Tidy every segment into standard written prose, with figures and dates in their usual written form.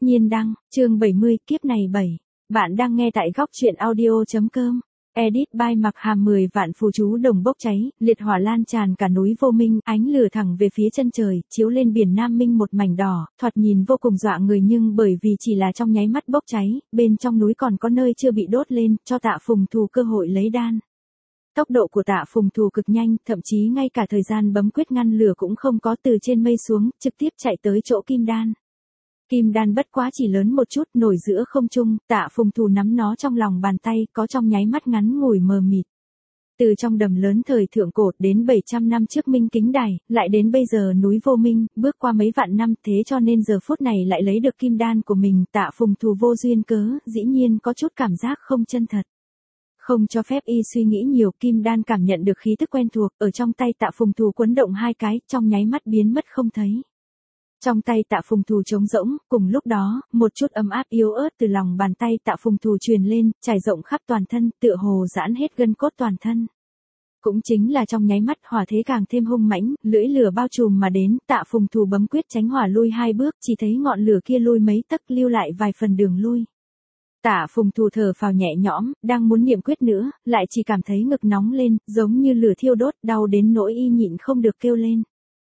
Nhiên đăng, chương 70, kiếp này 7. Bạn đang nghe tại góc truyện audio.com. Edit by Mặc Hàm. 10 vạn phù chú đồng bốc cháy, liệt hỏa lan tràn cả núi vô minh, ánh lửa thẳng về phía chân trời, chiếu lên biển Nam Minh một mảnh đỏ, thoạt nhìn vô cùng dọa người, nhưng bởi vì chỉ là trong nháy mắt bốc cháy, bên trong núi còn có nơi chưa bị đốt lên, cho Tạ Phùng Thù cơ hội lấy đan. Tốc độ của Tạ Phùng Thù cực nhanh, thậm chí ngay cả thời gian bấm quyết ngăn lửa cũng không có, từ trên mây xuống, trực tiếp chạy tới chỗ kim đan. Kim đan bất quá chỉ lớn một chút, nổi giữa không trung, Tạ Phùng Thù nắm nó trong lòng bàn tay, có trong nháy mắt ngắn ngủi mờ mịt. Từ trong đầm lớn thời thượng cổ đến 700 năm trước Minh Kính Đài, lại đến bây giờ núi Vô Minh, bước qua mấy vạn năm, thế cho nên giờ phút này lại lấy được kim đan của mình, Tạ Phùng Thù vô duyên cớ, dĩ nhiên có chút cảm giác không chân thật. Không cho phép y suy nghĩ nhiều, kim đan cảm nhận được khí tức quen thuộc, ở trong tay Tạ Phùng Thù quấn động hai cái, trong nháy mắt biến mất không thấy. Trong tay Tạ Phùng Thù trống rỗng, cùng lúc đó, một chút ấm áp yếu ớt từ lòng bàn tay Tạ Phùng Thù truyền lên, trải rộng khắp toàn thân, tựa hồ giãn hết gân cốt toàn thân. Cũng chính là trong nháy mắt, hỏa thế càng thêm hung mãnh, lưỡi lửa bao trùm mà đến, Tạ Phùng Thù bấm quyết tránh hỏa lui hai bước, chỉ thấy ngọn lửa kia lui mấy tấc, lưu lại vài phần đường lui. Tạ Phùng Thù thở phào nhẹ nhõm, đang muốn niệm quyết nữa, lại chỉ cảm thấy ngực nóng lên, giống như lửa thiêu đốt, đau đến nỗi y nhịn không được kêu lên.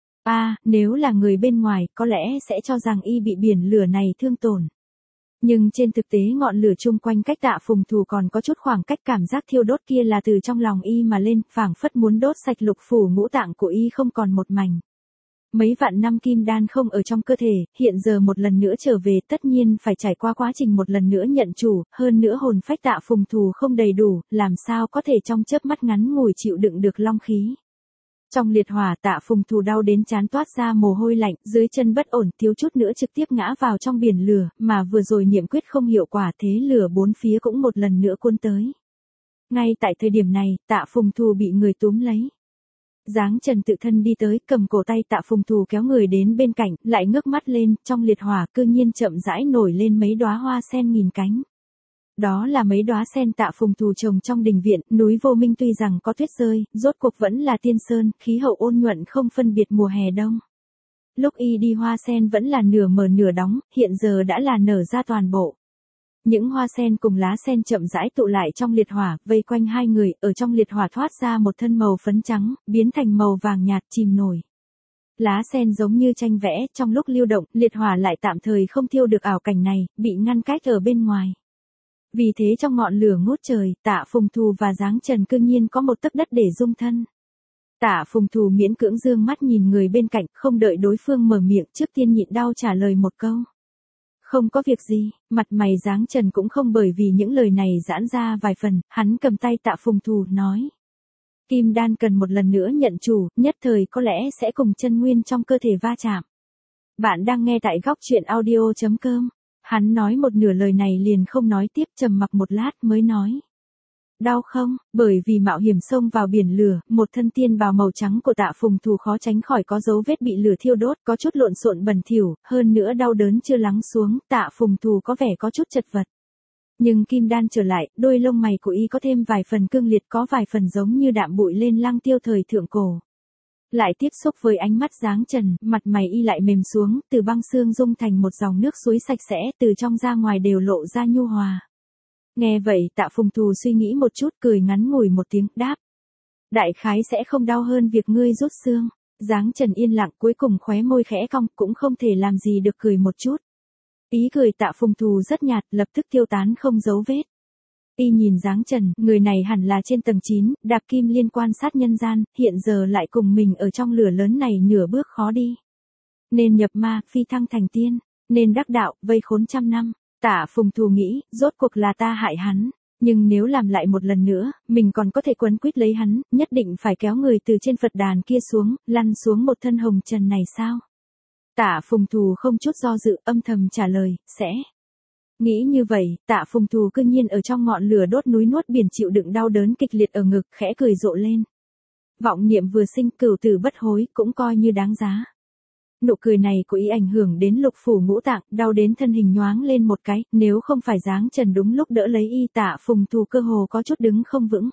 Nếu là người bên ngoài, có lẽ sẽ cho rằng y bị biển lửa này thương tổn. Nhưng trên thực tế ngọn lửa chung quanh cách Tạ Phùng Thù còn có chút khoảng cách, cảm giác thiêu đốt kia là từ trong lòng y mà lên, phảng phất muốn đốt sạch lục phủ ngũ tạng của y không còn một mảnh. Mấy vạn năm kim đan không ở trong cơ thể, hiện giờ một lần nữa trở về, tất nhiên phải trải qua quá trình một lần nữa nhận chủ, hơn nữa hồn phách Tạ Phùng Thù không đầy đủ, làm sao có thể trong chớp mắt ngắn ngủi chịu đựng được long khí. Trong liệt hỏa, Tạ Phùng Thù đau đến trán toát ra mồ hôi lạnh, dưới chân bất ổn, thiếu chút nữa trực tiếp ngã vào trong biển lửa, mà vừa rồi niệm quyết không hiệu quả, thế lửa bốn phía cũng một lần nữa cuốn tới. Ngay tại thời điểm này, Tạ Phùng Thù bị người túm lấy. Giáng Trần tự thân đi tới, cầm cổ tay Tạ Phùng Thù kéo người đến bên cạnh, lại ngước mắt lên, trong liệt hỏa cư nhiên chậm rãi nổi lên mấy đóa hoa sen nghìn cánh. Đó là mấy đóa sen Tạ Phùng Thù trồng trong đình viện, núi Vô Minh tuy rằng có tuyết rơi, rốt cuộc vẫn là tiên sơn, khí hậu ôn nhuận không phân biệt mùa hè đông. Lúc y đi hoa sen vẫn là nửa mở nửa đóng, hiện giờ đã là nở ra toàn bộ. Những hoa sen cùng lá sen chậm rãi tụ lại trong liệt hỏa, vây quanh hai người, ở trong liệt hỏa thoát ra một thân màu phấn trắng, biến thành màu vàng nhạt chìm nổi. Lá sen giống như tranh vẽ, trong lúc lưu động, liệt hỏa lại tạm thời không thiêu được ảo cảnh này, bị ngăn cách ở bên ngoài. Vì thế trong ngọn lửa ngút trời, Tạ Phùng Thù và Giáng Trần cư nhiên có một tấc đất để dung thân. Tạ Phùng Thù miễn cưỡng dương mắt nhìn người bên cạnh, không đợi đối phương mở miệng, trước tiên nhịn đau trả lời một câu. Không có việc gì, mặt mày Giáng Trần cũng không bởi vì những lời này giãn ra vài phần, hắn cầm tay Tạ Phùng Thù nói. Kim đan cần một lần nữa nhận chủ, nhất thời có lẽ sẽ cùng chân nguyên trong cơ thể va chạm. Bạn đang nghe tại góc truyện audio.com. Hắn nói một nửa lời này liền không nói tiếp, trầm mặc một lát mới nói. Đau không? Bởi vì mạo hiểm xông vào biển lửa, một thân tiên bào màu trắng của Tạ Phùng Thù khó tránh khỏi có dấu vết bị lửa thiêu đốt, có chút lộn xộn bẩn thỉu, hơn nữa đau đớn chưa lắng xuống, Tạ Phùng Thù có vẻ có chút chật vật. Nhưng kim đan trở lại, đôi lông mày của y có thêm vài phần cương liệt, có vài phần giống như đạm bụi lên lăng tiêu thời thượng cổ. Lại tiếp xúc với ánh mắt Giáng Trần, mặt mày y lại mềm xuống, từ băng xương dung thành một dòng nước suối sạch sẽ, từ trong ra ngoài đều lộ ra nhu hòa. Nghe vậy Tạ Phùng Thù suy nghĩ một chút, cười ngắn ngủi một tiếng, đáp. Đại khái sẽ không đau hơn việc ngươi rút xương. Giáng Trần yên lặng, cuối cùng khóe môi khẽ cong, cũng không thể làm gì được cười một chút. Ý cười Tạ Phùng Thù rất nhạt, lập tức tiêu tán không dấu vết. Y nhìn Giáng Trần, người này hẳn là trên tầng 9, đạp kim liên quan sát nhân gian, hiện giờ lại cùng mình ở trong lửa lớn này nửa bước khó đi. Nên nhập ma, phi thăng thành tiên, nên đắc đạo, vây khốn trăm năm. Tạ Phùng Thù nghĩ, rốt cuộc là ta hại hắn, nhưng nếu làm lại một lần nữa, mình còn có thể quấn quýt lấy hắn, nhất định phải kéo người từ trên Phật đàn kia xuống, lăn xuống một thân hồng trần này sao? Tạ Phùng Thù không chút do dự, âm thầm trả lời, sẽ. Nghĩ như vậy, Tạ Phùng Thù cư nhiên ở trong ngọn lửa đốt núi nuốt biển chịu đựng đau đớn kịch liệt ở ngực, khẽ cười rộ lên. Vọng niệm vừa sinh, cửu tử bất hối, cũng coi như đáng giá. Nụ cười này của ý ảnh hưởng đến lục phủ ngũ tạng, đau đến thân hình nhoáng lên một cái, nếu không phải Giáng Trần đúng lúc đỡ lấy y, Tạ Phùng Thù cơ hồ có chút đứng không vững.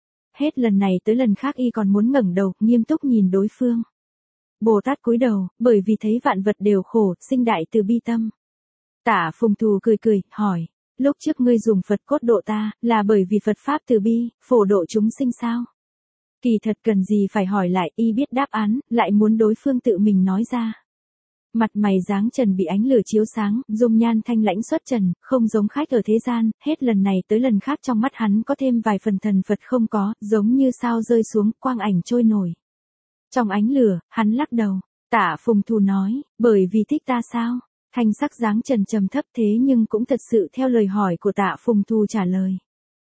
Hết lần này tới lần khác y còn muốn ngẩng đầu, nghiêm túc nhìn đối phương. Bồ Tát cúi đầu, bởi vì thấy vạn vật đều khổ, sinh đại từ bi tâm. Tạ Phùng Thù cười cười, hỏi, lúc trước ngươi dùng Phật cốt độ ta, là bởi vì Phật Pháp từ bi, phổ độ chúng sinh sao? Kỳ thật cần gì phải hỏi lại, y biết đáp án, lại muốn đối phương tự mình nói ra. Mặt mày dáng trần bị ánh lửa chiếu sáng, dung nhan thanh lãnh xuất trần, không giống khách ở thế gian, hết lần này tới lần khác trong mắt hắn có thêm vài phần thần Phật không có, giống như sao rơi xuống, quang ảnh trôi nổi. Trong ánh lửa, hắn lắc đầu. Tạ Phùng Thù nói, bởi vì thích ta sao? Thanh sắc dáng trần trầm thấp thế nhưng cũng thật sự theo lời hỏi của Tạ Phùng Thù trả lời.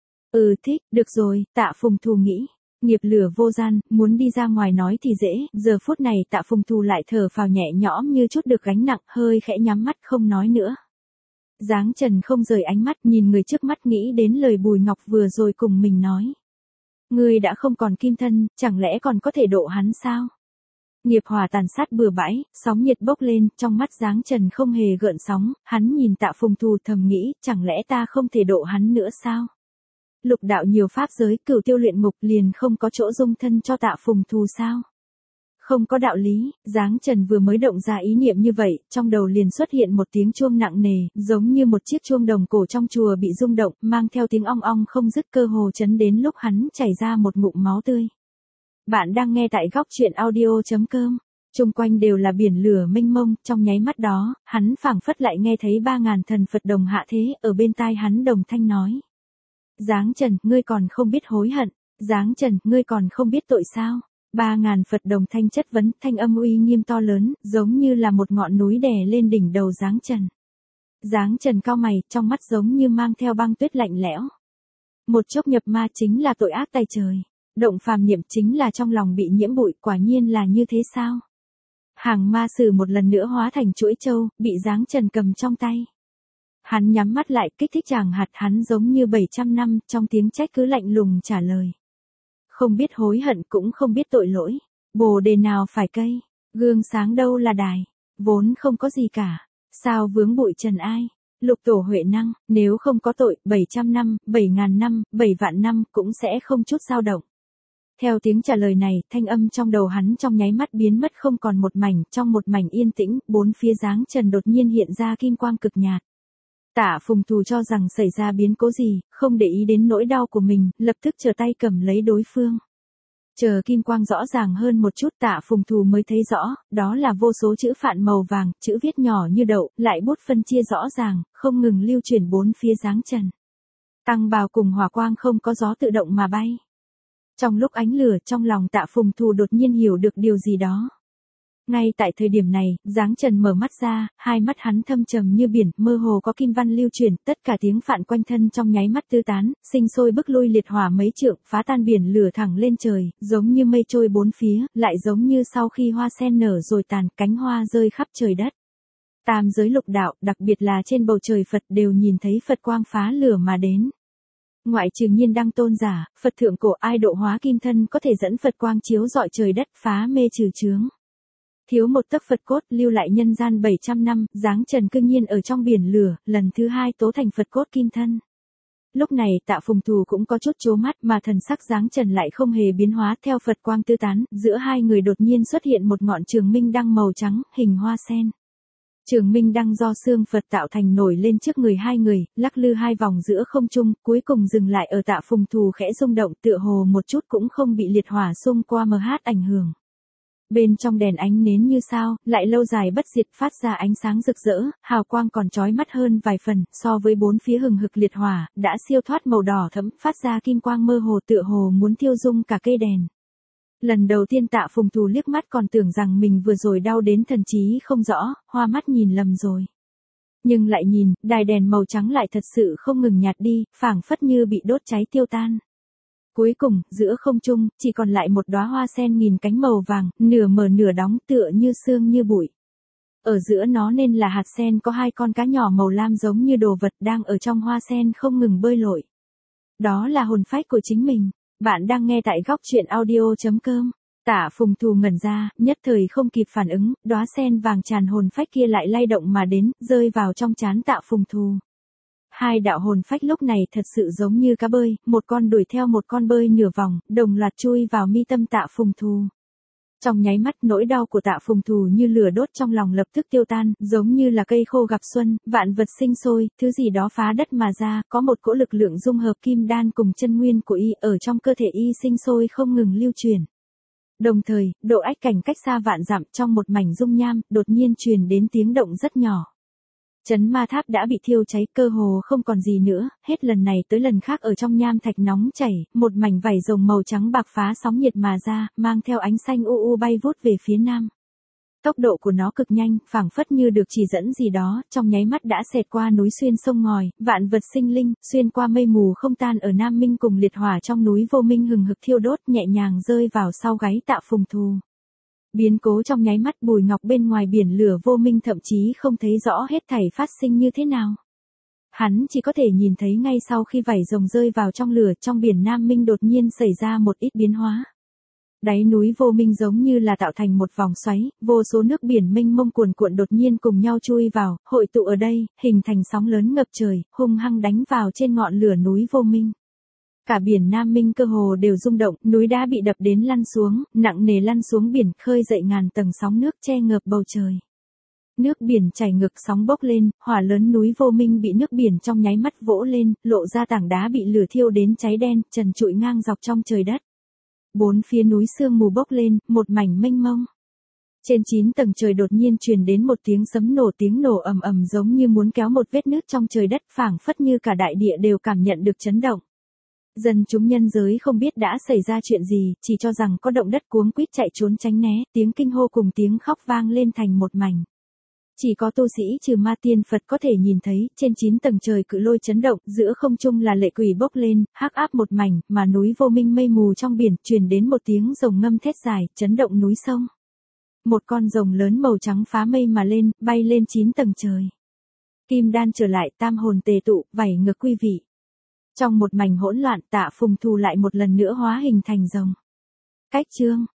Thích, được rồi, Tạ Phùng Thù nghĩ. Nghiệp lửa vô gian, muốn đi ra ngoài nói thì dễ, giờ phút này Tạ Phùng Thù lại thở phào nhẹ nhõm như chút được gánh nặng, hơi khẽ nhắm mắt không nói nữa. Dáng trần không rời ánh mắt nhìn người trước mắt nghĩ đến lời Bùi Ngọc vừa rồi cùng mình nói. Ngươi đã không còn kim thân, chẳng lẽ còn có thể độ hắn sao? Nghiệp hỏa tàn sát bừa bãi, sóng nhiệt bốc lên, trong mắt dáng trần không hề gợn sóng, hắn nhìn Tạ Phùng Thù thầm nghĩ, chẳng lẽ ta không thể độ hắn nữa sao? Lục đạo nhiều pháp giới, cửu tiêu luyện ngục liền không có chỗ dung thân cho Tạ Phùng Thù sao? Không có đạo lý, dáng trần vừa mới động ra ý niệm như vậy, trong đầu liền xuất hiện một tiếng chuông nặng nề, giống như một chiếc chuông đồng cổ trong chùa bị rung động, mang theo tiếng ong ong không dứt cơ hồ chấn đến lúc hắn chảy ra một ngụm máu tươi. Bạn đang nghe tại góc truyện audio.com. Chung quanh đều là biển lửa mênh mông, trong nháy mắt đó, hắn phảng phất lại nghe thấy 3.000 thần Phật đồng hạ thế, ở bên tai hắn đồng thanh nói. Dáng trần, ngươi còn không biết hối hận, dáng trần, ngươi còn không biết tội sao? 3.000 Phật đồng thanh chất vấn, thanh âm uy nghiêm to lớn, giống như là một ngọn núi đè lên đỉnh đầu dáng trần. Dáng trần cau mày, trong mắt giống như mang theo băng tuyết lạnh lẽo. Một chốc nhập ma chính là tội ác tay trời. Động phàm niệm chính là trong lòng bị nhiễm bụi, quả nhiên là như thế sao? Hàng ma sử một lần nữa hóa thành chuỗi châu, bị dáng trần cầm trong tay. Hắn nhắm mắt lại, kích thích chàng hạt hắn giống như 700 năm, trong tiếng trách cứ lạnh lùng trả lời. Không biết hối hận cũng không biết tội lỗi. Bồ đề nào phải cây, gương sáng đâu là đài, vốn không có gì cả. Sao vướng bụi trần ai? Lục tổ Huệ năng, nếu không có tội, 700 năm, 7.000 năm, 7 vạn năm cũng sẽ không chút dao động. Theo tiếng trả lời này, thanh âm trong đầu hắn trong nháy mắt biến mất không còn một mảnh, trong một mảnh yên tĩnh, bốn phía dáng trần đột nhiên hiện ra kim quang cực nhạt. Tạ Phùng Thù cho rằng xảy ra biến cố gì, không để ý đến nỗi đau của mình, lập tức trở tay cầm lấy đối phương. Chờ kim quang rõ ràng hơn một chút Tạ Phùng Thù mới thấy rõ, đó là vô số chữ phạn màu vàng, chữ viết nhỏ như đậu, lại bút phân chia rõ ràng, không ngừng lưu chuyển bốn phía dáng trần. Tăng bào cùng hỏa quang không có gió tự động mà bay. Trong lúc ánh lửa trong lòng Tạ Phùng Thù đột nhiên hiểu được điều gì đó. Ngay tại thời điểm này, dáng trần mở mắt ra, hai mắt hắn thâm trầm như biển, mơ hồ có kim văn lưu chuyển, tất cả tiếng phạn quanh thân trong nháy mắt tứ tán, sinh sôi bức lui liệt hỏa mấy trượng, phá tan biển lửa thẳng lên trời, giống như mây trôi bốn phía, lại giống như sau khi hoa sen nở rồi tàn, cánh hoa rơi khắp trời đất. Tam giới lục đạo, đặc biệt là trên bầu trời Phật đều nhìn thấy Phật quang phá lửa mà đến. Ngoại trừ Nhiên Đăng tôn giả, Phật thượng cổ ai độ hóa kim thân có thể dẫn Phật quang chiếu rọi trời đất phá mê trừ chướng. Thiếu một tấc Phật cốt lưu lại nhân gian 700 năm, dáng trần cương nhiên ở trong biển lửa, lần thứ hai tố thành Phật cốt kim thân. Lúc này Tạ Phùng Thù cũng có chút chố mắt mà thần sắc dáng trần lại không hề biến hóa theo Phật quang tư tán, giữa hai người đột nhiên xuất hiện một ngọn trường minh đăng màu trắng, hình hoa sen. Trường minh đăng do xương Phật tạo thành nổi lên trước người hai người, lắc lư hai vòng giữa không trung, cuối cùng dừng lại ở Tạ Phùng Thù khẽ rung động tựa hồ một chút cũng không bị liệt hỏa xung qua ảnh hưởng. Bên trong đèn ánh nến như sao, lại lâu dài bất diệt phát ra ánh sáng rực rỡ, hào quang còn chói mắt hơn vài phần, so với bốn phía hừng hực liệt hỏa, đã siêu thoát màu đỏ thẫm, phát ra kim quang mơ hồ tựa hồ muốn thiêu rung cả cây đèn. Lần đầu tiên Tạ Phùng Thù liếc mắt còn tưởng rằng mình vừa rồi đau đến thần trí không rõ, hoa mắt nhìn lầm rồi. Nhưng lại nhìn, đài đèn màu trắng lại thật sự không ngừng nhạt đi, phảng phất như bị đốt cháy tiêu tan. Cuối cùng, giữa không trung, chỉ còn lại một đóa hoa sen nghìn cánh màu vàng, nửa mở nửa đóng tựa như sương như bụi. Ở giữa nó nên là hạt sen có hai con cá nhỏ màu lam giống như đồ vật đang ở trong hoa sen không ngừng bơi lội. Đó là hồn phách của chính mình. Bạn đang nghe tại góc truyện audio.com. Tạ Phùng Thù ngẩn ra, nhất thời không kịp phản ứng, đóa sen vàng tràn hồn phách kia lại lay động mà đến, rơi vào trong trán Tạ Phùng Thù. Hai đạo hồn phách lúc này thật sự giống như cá bơi, một con đuổi theo một con bơi nửa vòng, đồng loạt chui vào mi tâm Tạ Phùng Thù. Trong nháy mắt nỗi đau của Tạ Phùng Thù như lửa đốt trong lòng lập tức tiêu tan, giống như là cây khô gặp xuân, vạn vật sinh sôi, thứ gì đó phá đất mà ra, có một cỗ lực lượng dung hợp kim đan cùng chân nguyên của y ở trong cơ thể y sinh sôi không ngừng lưu truyền. Đồng thời, độ ách cảnh cách xa vạn dặm trong một mảnh dung nham, đột nhiên truyền đến tiếng động rất nhỏ. Chấn ma tháp đã bị thiêu cháy, cơ hồ không còn gì nữa, hết lần này tới lần khác ở trong nham thạch nóng chảy, một mảnh vảy rồng màu trắng bạc phá sóng nhiệt mà ra, mang theo ánh xanh u u bay vút về phía nam. Tốc độ của nó cực nhanh, phảng phất như được chỉ dẫn gì đó, trong nháy mắt đã xẹt qua núi xuyên sông ngòi, vạn vật sinh linh, xuyên qua mây mù không tan ở Nam Minh cùng liệt hỏa trong núi vô minh hừng hực thiêu đốt, nhẹ nhàng rơi vào sau gáy Tạ Phùng Thù. Biến cố trong nháy mắt, Bùi Ngọc bên ngoài biển lửa vô minh thậm chí không thấy rõ hết thảy phát sinh như thế nào. Hắn chỉ có thể nhìn thấy ngay sau khi vảy rồng rơi vào trong lửa, trong biển Nam Minh đột nhiên xảy ra một ít biến hóa. Đáy núi vô minh giống như là tạo thành một vòng xoáy, vô số nước biển mênh mông cuồn cuộn đột nhiên cùng nhau chui vào, hội tụ ở đây, hình thành sóng lớn ngập trời, hung hăng đánh vào trên ngọn lửa núi vô minh. Cả biển Nam Minh cơ hồ đều rung động, núi đá bị đập đến lăn xuống, nặng nề lăn xuống biển, khơi dậy ngàn tầng sóng nước che ngợp bầu trời. Nước biển chảy ngược sóng bốc lên, hỏa lớn núi vô minh bị nước biển trong nháy mắt vỗ lên, lộ ra tảng đá bị lửa thiêu đến cháy đen, trần trụi ngang dọc trong trời đất. Bốn phía núi sương mù bốc lên, một mảnh mênh mông. Trên 9 tầng trời đột nhiên truyền đến một tiếng sấm nổ, tiếng nổ ầm ầm giống như muốn kéo một vết nứt trong trời đất, phảng phất như cả đại địa đều cảm nhận được chấn động. Dân chúng nhân giới không biết đã xảy ra chuyện gì, chỉ cho rằng có động đất, cuống quýt chạy trốn tránh né, tiếng kinh hô cùng tiếng khóc vang lên thành một mảnh. Chỉ có tu sĩ trừ ma tiên Phật có thể nhìn thấy, trên 9 tầng trời cự lôi chấn động, giữa không trung là lệ quỷ bốc lên, hắc áp một mảnh, mà núi vô minh mây mù trong biển, truyền đến một tiếng rồng ngâm thét dài, chấn động núi sông. Một con rồng lớn màu trắng phá mây mà lên, bay lên 9 tầng trời. Kim đan trở lại, tam hồn tề tụ, vảy ngược quy vị. Trong một mảnh hỗn loạn, Tạ Phùng Thù lại một lần nữa hóa hình thành rồng. Cách chương